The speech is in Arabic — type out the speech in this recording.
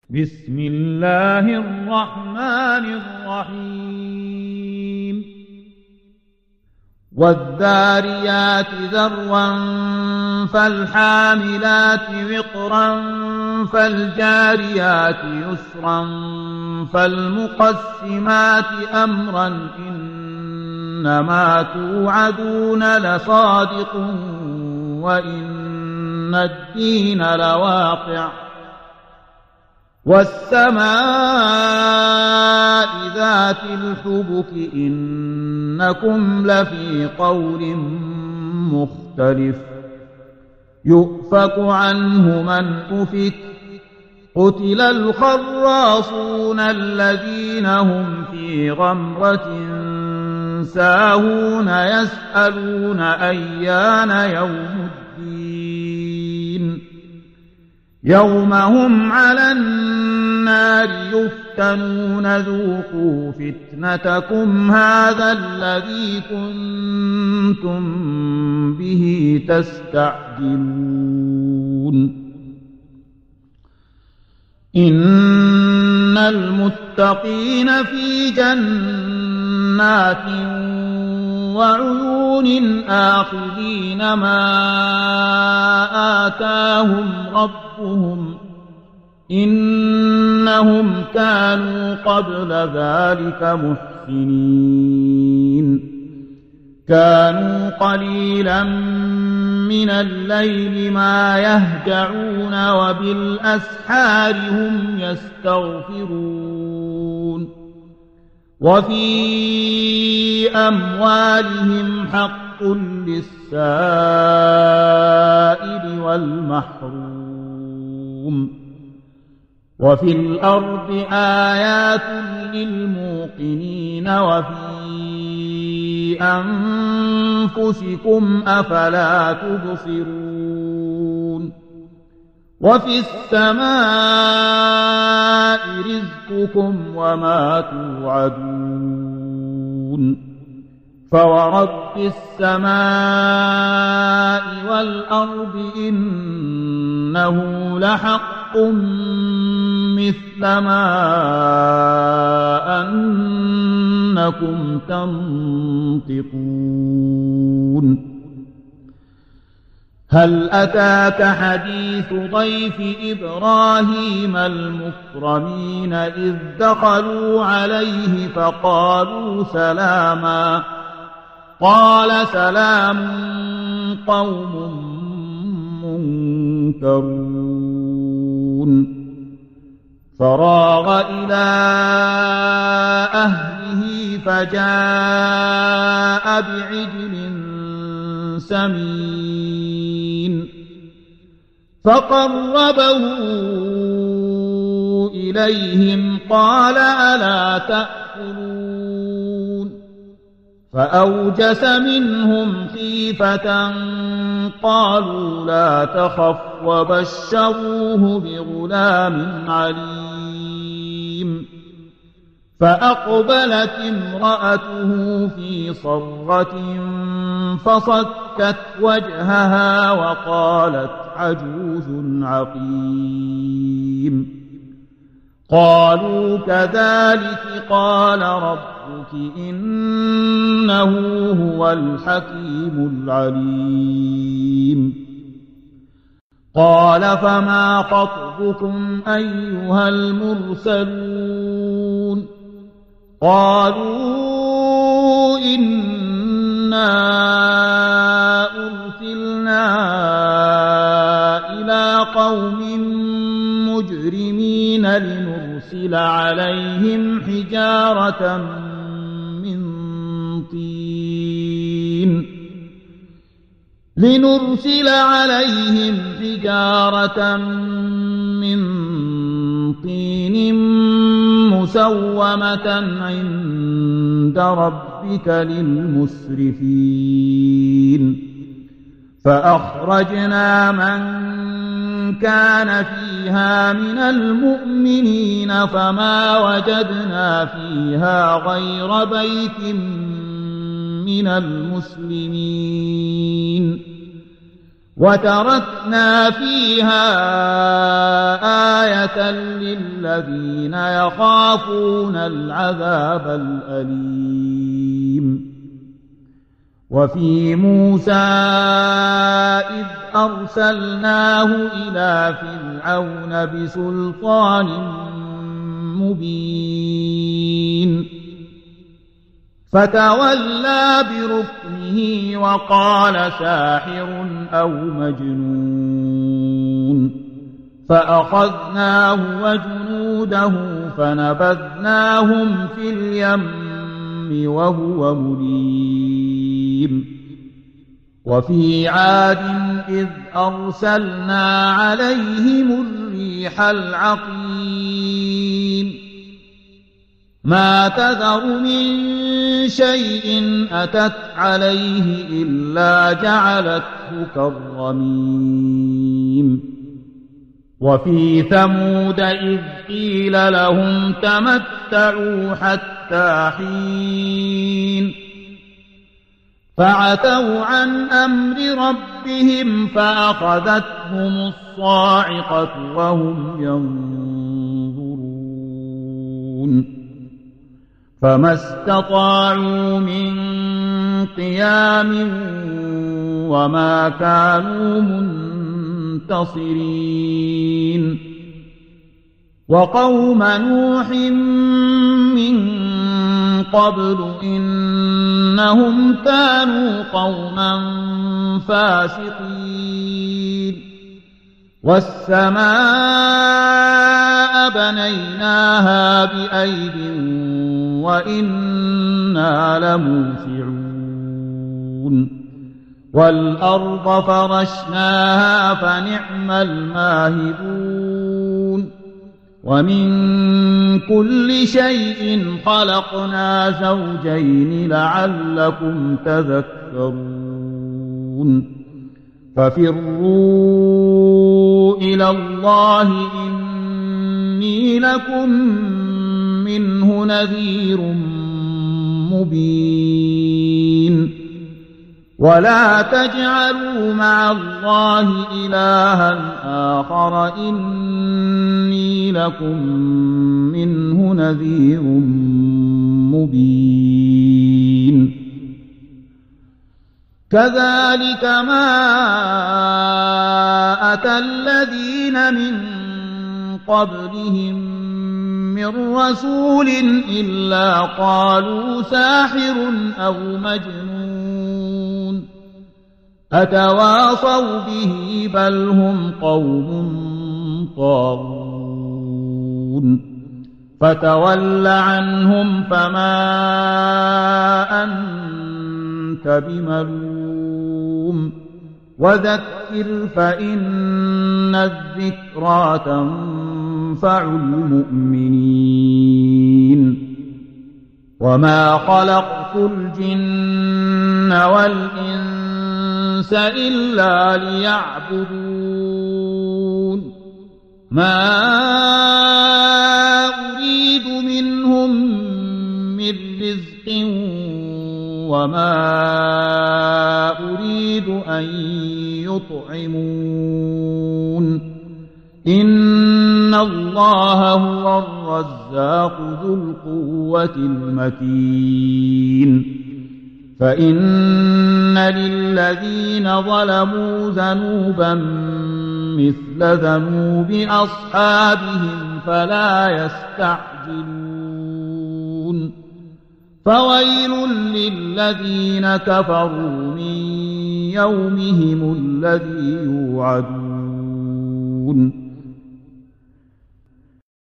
بسم الله الرحمن الرحيم والذاريات ذروا فالحاملات وقرا فالجاريات يسرا فالمقسمات أمرا إنما توعدون لصادق وإن الدين لواقع والسماء ذات الحبك إنكم لفي قول مختلف يؤفك عنه من أفك قتل الخراصون الذين هم في غمرة ساهون يسألون أيان يوم الدين يوم هم على النار يفتنون ذوقوا فتنتكم هذا الذي كنتم به تستعجلون إن المتقين في جنات وعيون آخذين ما آتاهم ربهم إنهم كانوا قبل ذلك محسنين كانوا قليلا من الليل ما يهجعون وبالأسحار هم يستغفرون وفي أموالهم حق للسائل والمحروم وفي الأرض آيات للموقنين وفي أنفسكم أفلا تبصرون وفي السماء رزقكم وما توعدون فورب السماء والأرض إنه لحق مثل ما أنكم تنطقون هل أتاك حديث ضيف إبراهيم المكرمين إذ دخلوا عليه فقالوا سلاما قال سلام قوم منكرون فراغ إلى أهله فجاء بعجل سمين فقربه إليهم قال ألا تأكلون فأوجس منهم خيفة قالوا لا تخف وبشروه بغلام عليم فأقبلت امرأته في صرة فصكت وجهها وقالت عجوز عقيم قالوا كذلك قال ربك إنه هو الحكيم العليم قال فما خطبكم أيها المرسلون قالوا إنا أرسلنا إلى قوم مجرمين لنرسل عليهم حجارة من طين مسومة عند ربك للمسرفين فأخرجنا من كان فيها من المؤمنين فما وجدنا فيها غير بيت من المسلمين وتركنا فيها آية للذين يخافون العذاب الأليم وفي موسى إذ أرسلناه إلى فرعون بسلطان مبين فتولى بركنه وقال ساحر أو مجنون فأخذناه وجنوده فنبذناهم في اليم وهو مليم وفي عاد إذ أرسلنا عليهم الريح العقيم ما تذر من شيء أتت عليه إلا جعلته كالرميم وفي ثمود إذ قيل لهم تمتعوا حتى حين فعتوا عن أمر ربهم فأخذتهم الصاعقة وهم ينظرون فما استطاعوا من قيام وما كانوا منتصرين وقوم نوح من قبل إنهم كانوا قوما فاسقين والسماء بنيناها بأيد وإنا لموسعون والأرض فرشناها فنعم الماهدون ومن كل شيء خلقنا زوجين لعلكم تذكرون ففروا إلى الله إني لكم منه نذير مبين ولا تجعلوا مع الله إلها آخر إني لكم منه نذير مبين كذلك ما أتى الذين من قبلهم من رسول إلا قالوا ساحر أو مجنون أتواصوا به بل هم قوم طاغون فتول عنهم فما أنت بملوم وذكر فإن الذكرى تنفع المؤمنين وما خلقت الجن والإنس إلا ليعبدون ما أريد منهم من رزق وما أريد أن يطعمون إن الله هو الرزاق ذو القوة المتين فإن للذين ظلموا ذنوبا مثل ذنوب أصحابهم فلا يستعجلون فويل للذين كفروا من يومهم الذي يوعدون